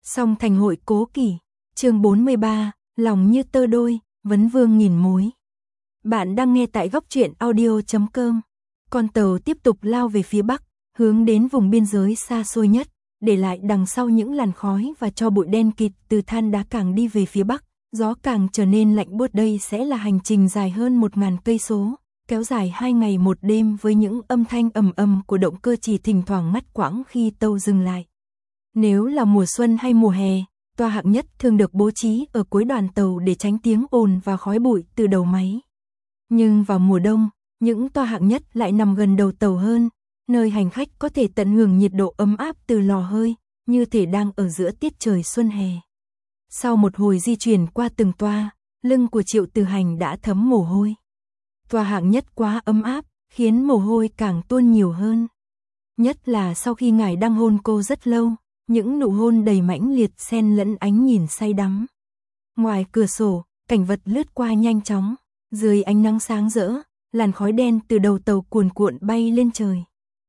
Song thành hội cố kỷ, chương 43, lòng như tơ đôi, vấn vương nghìn mối. Bạn đang nghe tại góc truyện audio.com. Con tàu tiếp tục lao về phía bắc, hướng đến vùng biên giới xa xôi nhất, để lại đằng sau những làn khói và tro bụi đen kịt từ than đá. Càng đi về phía bắc, gió càng trở nên lạnh buốt. Đây sẽ là hành trình dài hơn 1000 cây số, kéo dài 2 ngày 1 đêm với những âm thanh ầm ầm của động cơ chỉ thỉnh thoảng ngắt quãng khi tàu dừng lại. Nếu là mùa xuân hay mùa hè, toa hạng nhất thường được bố trí ở cuối đoàn tàu để tránh tiếng ồn và khói bụi từ đầu máy. Nhưng vào mùa đông, những toa hạng nhất lại nằm gần đầu tàu hơn, nơi hành khách có thể tận hưởng nhiệt độ ấm áp từ lò hơi, như thể đang ở giữa tiết trời xuân hè. Sau một hồi di chuyển qua từng toa, lưng của Triệu Từ Hành đã thấm mồ hôi. Toa hạng nhất quá ấm áp, khiến mồ hôi càng tuôn nhiều hơn. Nhất là sau khi ngài đang hôn cô rất lâu, những nụ hôn đầy mãnh liệt xen lẫn ánh nhìn say đắm. Ngoài cửa sổ, cảnh vật lướt qua nhanh chóng, dưới ánh nắng sáng rỡ, làn khói đen từ đầu tàu cuồn cuộn bay lên trời.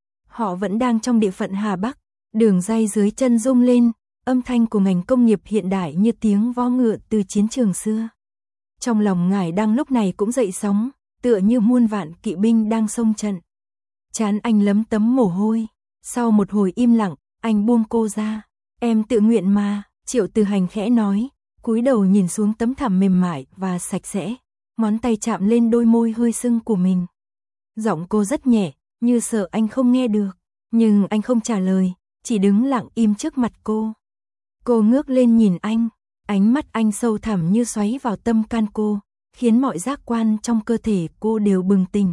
Họ vẫn đang trong địa phận Hà Bắc, đường ray dưới chân rung lên, âm thanh của ngành công nghiệp hiện đại như tiếng vó ngựa từ chiến trường xưa. Trong lòng ngài đang lúc này cũng dậy sóng, tựa như muôn vạn kỵ binh đang xông trận. Trán anh lấm tấm mồ hôi, sau một hồi im lặng, anh buông cô ra. Em tự nguyện mà, Triệu Từ Hành khẽ nói, cúi đầu nhìn xuống tấm thảm mềm mại và sạch sẽ, ngón tay chạm lên đôi môi hơi sưng của mình. Giọng cô rất nhẹ, như sợ anh không nghe được, nhưng anh không trả lời, chỉ đứng lặng im trước mặt cô. Cô ngước lên nhìn anh, ánh mắt anh sâu thẳm như xoáy vào tâm can cô, khiến mọi giác quan trong cơ thể cô đều bừng tỉnh.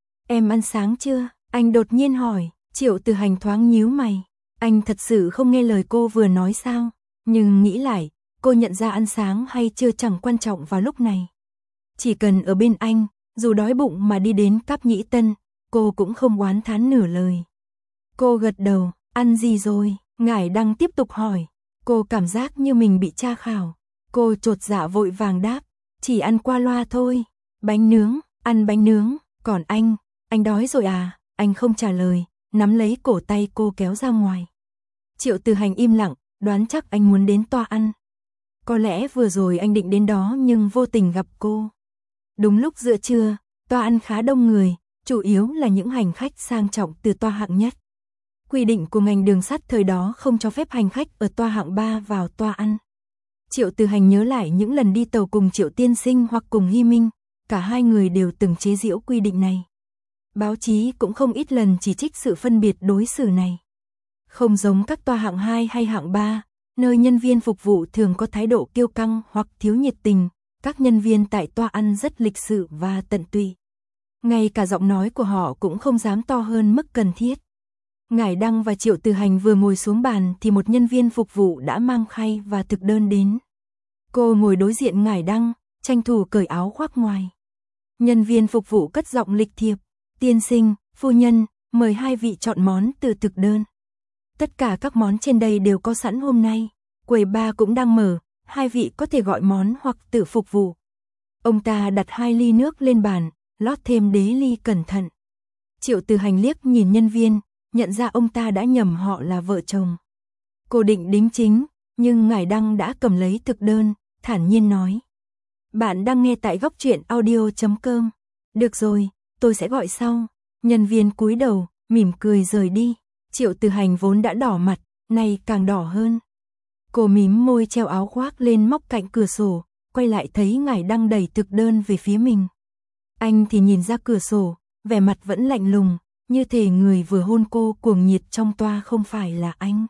Em ăn sáng chưa? Anh đột nhiên hỏi. Triệu Từ Hành thoáng nhíu mày. Anh thật sự không nghe lời cô vừa nói sao? Nhưng nghĩ lại, cô nhận ra ăn sáng hay chưa chẳng quan trọng vào lúc này. Chỉ cần ở bên anh, dù đói bụng mà đi đến Cáp Nhĩ Tân, cô cũng không oán thán nửa lời. Cô gật đầu. Ăn gì rồi? Ngải Đăng tiếp tục hỏi. Cô cảm giác như mình bị tra khảo. Cô chột dạ vội vàng đáp. Chỉ ăn qua loa thôi. Bánh nướng, ăn bánh nướng. Còn anh đói rồi à? Anh không trả lời, nắm lấy cổ tay cô kéo ra ngoài. Triệu Từ Hành im lặng, đoán chắc anh muốn đến toa ăn. Có lẽ vừa rồi anh định đến đó nhưng vô tình gặp cô. Đúng lúc giữa trưa, toa ăn khá đông người, chủ yếu là những hành khách sang trọng từ toa hạng nhất. Quy định của ngành đường sắt thời đó không cho phép hành khách ở toa hạng 3 vào toa ăn. Triệu Từ Hành nhớ lại những lần đi tàu cùng Triệu Tiên Sinh hoặc cùng Hy Minh, cả hai người đều từng chế giễu quy định này. Báo chí cũng không ít lần chỉ trích sự phân biệt đối xử này. Không giống các toa hạng 2 hay hạng 3, nơi nhân viên phục vụ thường có thái độ kiêu căng hoặc thiếu nhiệt tình, các nhân viên tại toa ăn rất lịch sự và tận tụy. Ngay cả giọng nói của họ cũng không dám to hơn mức cần thiết. Ngải Đăng và Triệu Từ Hành vừa ngồi xuống bàn thì một nhân viên phục vụ đã mang khay và thực đơn đến. Cô ngồi đối diện Ngải Đăng, tranh thủ cởi áo khoác ngoài. Nhân viên phục vụ cất giọng lịch thiệp. Tiên sinh, phu nhân, mời hai vị chọn món từ thực đơn. Tất cả các món trên đây đều có sẵn hôm nay. Quầy bar cũng đang mở, hai vị có thể gọi món hoặc tự phục vụ. Ông ta đặt 2 ly nước lên bàn, lót thêm đế ly cẩn thận. Triệu Từ Hành liếc nhìn nhân viên, nhận ra ông ta đã nhầm họ là vợ chồng. Cô định đính chính, nhưng Ngải Đăng đã cầm lấy thực đơn, thản nhiên nói. Bạn đang nghe tại góc truyện audio.com. Được rồi, tôi sẽ gọi sau. Nhân viên cúi đầu, mỉm cười rời đi. Triệu Từ Hành vốn đã đỏ mặt, nay càng đỏ hơn. Cô mím môi treo áo khoác lên móc cạnh cửa sổ, quay lại thấy Ngải Đăng đẩy thực đơn về phía mình. Anh thì nhìn ra cửa sổ, vẻ mặt vẫn lạnh lùng, như thể người vừa hôn cô cuồng nhiệt trong toa không phải là anh.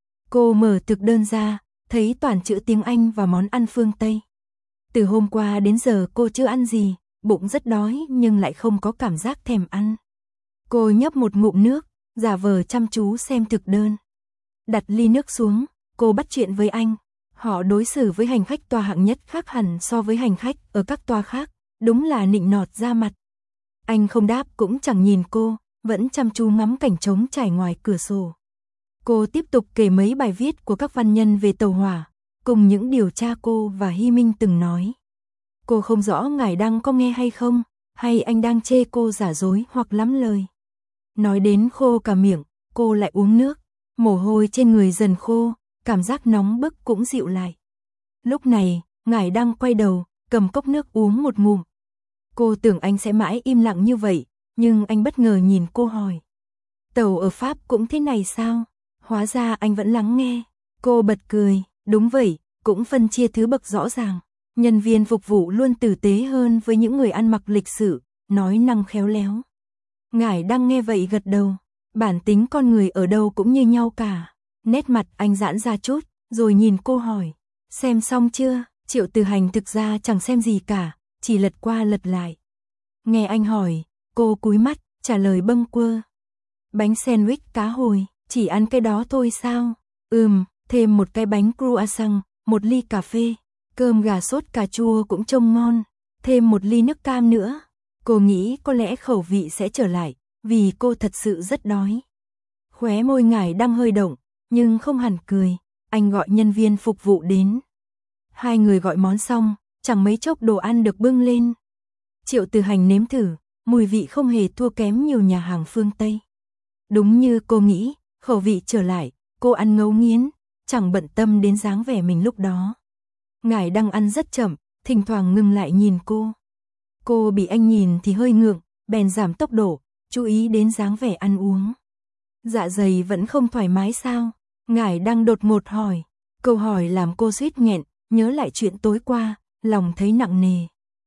Cô mở thực đơn ra, thấy toàn chữ tiếng Anh và món ăn phương Tây. Từ hôm qua đến giờ cô chưa ăn gì, bụng rất đói nhưng lại không có cảm giác thèm ăn. Cô nhấp một ngụm nước, giả vờ chăm chú xem thực đơn. Đặt ly nước xuống, cô bắt chuyện với anh. Họ đối xử với hành khách toa hạng nhất khác hẳn so với hành khách ở các toa khác, đúng là nịnh nọt ra mặt. Anh không đáp cũng chẳng nhìn cô, vẫn chăm chú ngắm cảnh trống trải ngoài cửa sổ. Cô tiếp tục kể mấy bài viết của các văn nhân về tàu hỏa, cùng những điều cha cô và Hy Minh từng nói. Cô không rõ Ngải Đăng có nghe hay không, hay anh đang chê cô giả dối hoặc lắm lời. Nói đến khô cả miệng, cô lại uống nước, mồ hôi trên người dần khô, cảm giác nóng bức cũng dịu lại. Lúc này, Ngải Đăng quay đầu, cầm cốc nước uống một ngụm. Cô tưởng anh sẽ mãi im lặng như vậy, nhưng anh bất ngờ nhìn cô hỏi. Tàu ở Pháp cũng thế này sao? Hóa ra anh vẫn lắng nghe. Cô bật cười, đúng vậy, cũng phân chia thứ bậc rõ ràng. Nhân viên phục vụ luôn tử tế hơn với những người ăn mặc lịch sự, nói năng khéo léo. Ngải Đăng nghe vậy gật đầu, bản tính con người ở đâu cũng như nhau cả. Nét mặt anh giãn ra chút, rồi nhìn cô hỏi, xem xong chưa? Triệu Từ Hành thực ra chẳng xem gì cả, chỉ lật qua lật lại. Nghe anh hỏi, cô cúi mắt, trả lời bâng quơ. Bánh sandwich cá hồi, chỉ ăn cái đó thôi sao? Thêm một cái bánh croissant, một ly cà phê, cơm gà sốt cà chua cũng trông ngon, thêm một ly nước cam nữa. Cô nghĩ có lẽ khẩu vị sẽ trở lại, vì cô thật sự rất đói. Khóe môi Ngải Đăng hơi động, nhưng không hẳn cười, anh gọi nhân viên phục vụ đến. Hai người gọi món xong, chẳng mấy chốc đồ ăn được bưng lên. Triệu Từ Hành nếm thử, mùi vị không hề thua kém nhiều nhà hàng phương Tây. Đúng như cô nghĩ, khẩu vị trở lại, cô ăn ngấu nghiến, chẳng bận tâm đến dáng vẻ mình lúc đó. Ngải Đăng ăn rất chậm, thỉnh thoảng ngừng lại nhìn cô. Cô bị anh nhìn thì hơi ngượng, bèn giảm tốc độ, chú ý đến dáng vẻ ăn uống. Dạ dày vẫn không thoải mái sao? Ngải Đăng đột ngột hỏi. Câu hỏi làm cô suýt nghẹn, nhớ lại chuyện tối qua, lòng thấy nặng nề.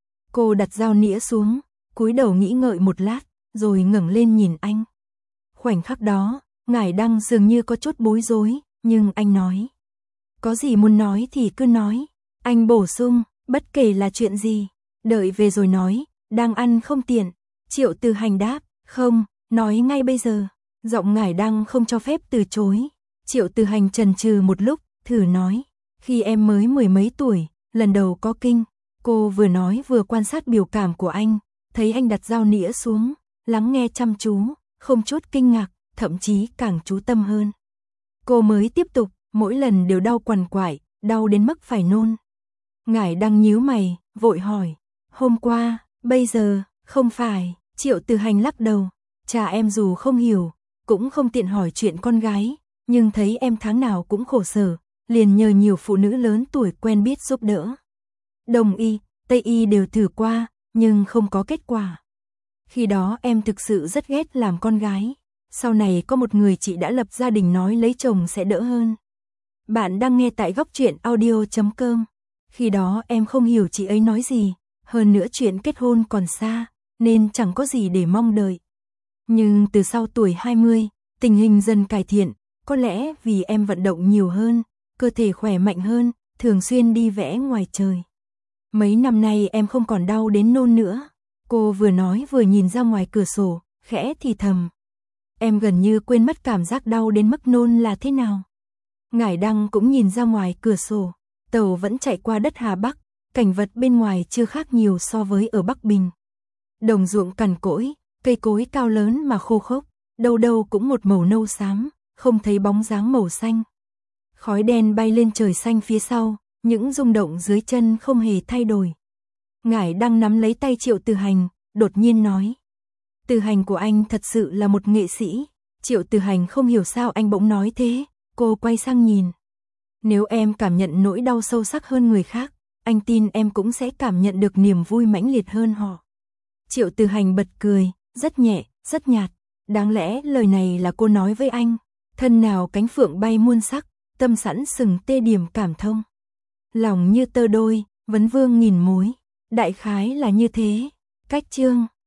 Cô đặt dao nĩa xuống, cúi đầu nghĩ ngợi một lát, rồi ngẩng lên nhìn anh. Khoảnh khắc đó, Ngải Đăng dường như có chút bối rối, nhưng anh nói. Có gì muốn nói thì cứ nói. Anh bổ sung, bất kể là chuyện gì, đợi về rồi nói, đang ăn không tiện. Triệu Từ Hành đáp, không, nói ngay bây giờ. Giọng Ngải Đăng không cho phép từ chối. Triệu Từ Hành chần chừ một lúc, thử nói. Khi em mới 10 mấy tuổi, lần đầu có kinh. Cô vừa nói vừa quan sát biểu cảm của anh, thấy anh đặt dao nĩa xuống, lắng nghe chăm chú, không chút kinh ngạc, thậm chí càng chú tâm hơn. Cô mới tiếp tục, mỗi lần đều đau quằn quại, đau đến mức phải nôn. Ngải Đăng nhíu mày, vội hỏi, hôm qua, bây giờ, không phải. Triệu Từ Hành lắc đầu, cha em dù không hiểu, cũng không tiện hỏi chuyện con gái, nhưng thấy em tháng nào cũng khổ sở, liền nhờ nhiều phụ nữ lớn tuổi quen biết giúp đỡ. Đông y, Tây y đều thử qua, nhưng không có kết quả. Khi đó em thực sự rất ghét làm con gái. Sau này có một người chị đã lập gia đình nói lấy chồng sẽ đỡ hơn. Bạn đang nghe tại Góc Truyện Audio.com. Khi đó em không hiểu chị ấy nói gì, hơn nữa chuyện kết hôn còn xa, nên chẳng có gì để mong đợi. Nhưng từ sau tuổi 20, tình hình dần cải thiện, có lẽ vì em vận động nhiều hơn, cơ thể khỏe mạnh hơn, thường xuyên đi vẽ ngoài trời. Mấy năm nay em không còn đau đến nôn nữa. Cô vừa nói vừa nhìn ra ngoài cửa sổ, khẽ thì thầm. Em gần như quên mất cảm giác đau đến mức nôn là thế nào. Ngải Đăng cũng nhìn ra ngoài cửa sổ, tàu vẫn chạy qua đất Hà Bắc, cảnh vật bên ngoài chưa khác nhiều so với ở Bắc Bình. Đồng ruộng cằn cỗi, cây cối cao lớn mà khô khốc, đâu đâu cũng một màu nâu xám, không thấy bóng dáng màu xanh. Khói đen bay lên trời xanh phía sau, những rung động dưới chân không hề thay đổi. Ngải Đăng nắm lấy tay Triệu Từ Hành, đột nhiên nói. Từ Hành của anh thật sự là một nghệ sĩ. Triệu Từ Hành không hiểu sao anh bỗng nói thế, cô quay sang nhìn. Nếu em cảm nhận nỗi đau sâu sắc hơn người khác, anh tin em cũng sẽ cảm nhận được niềm vui mãnh liệt hơn họ. Triệu Từ Hành bật cười, rất nhẹ, rất nhạt. Đáng lẽ lời này là cô nói với anh. Thân nào cánh phượng bay muôn sắc, tâm sẵn sừng tê điểm cảm thông. Lòng như tơ đôi, vấn vương nghìn mối. Đại khái là như thế. Cách chương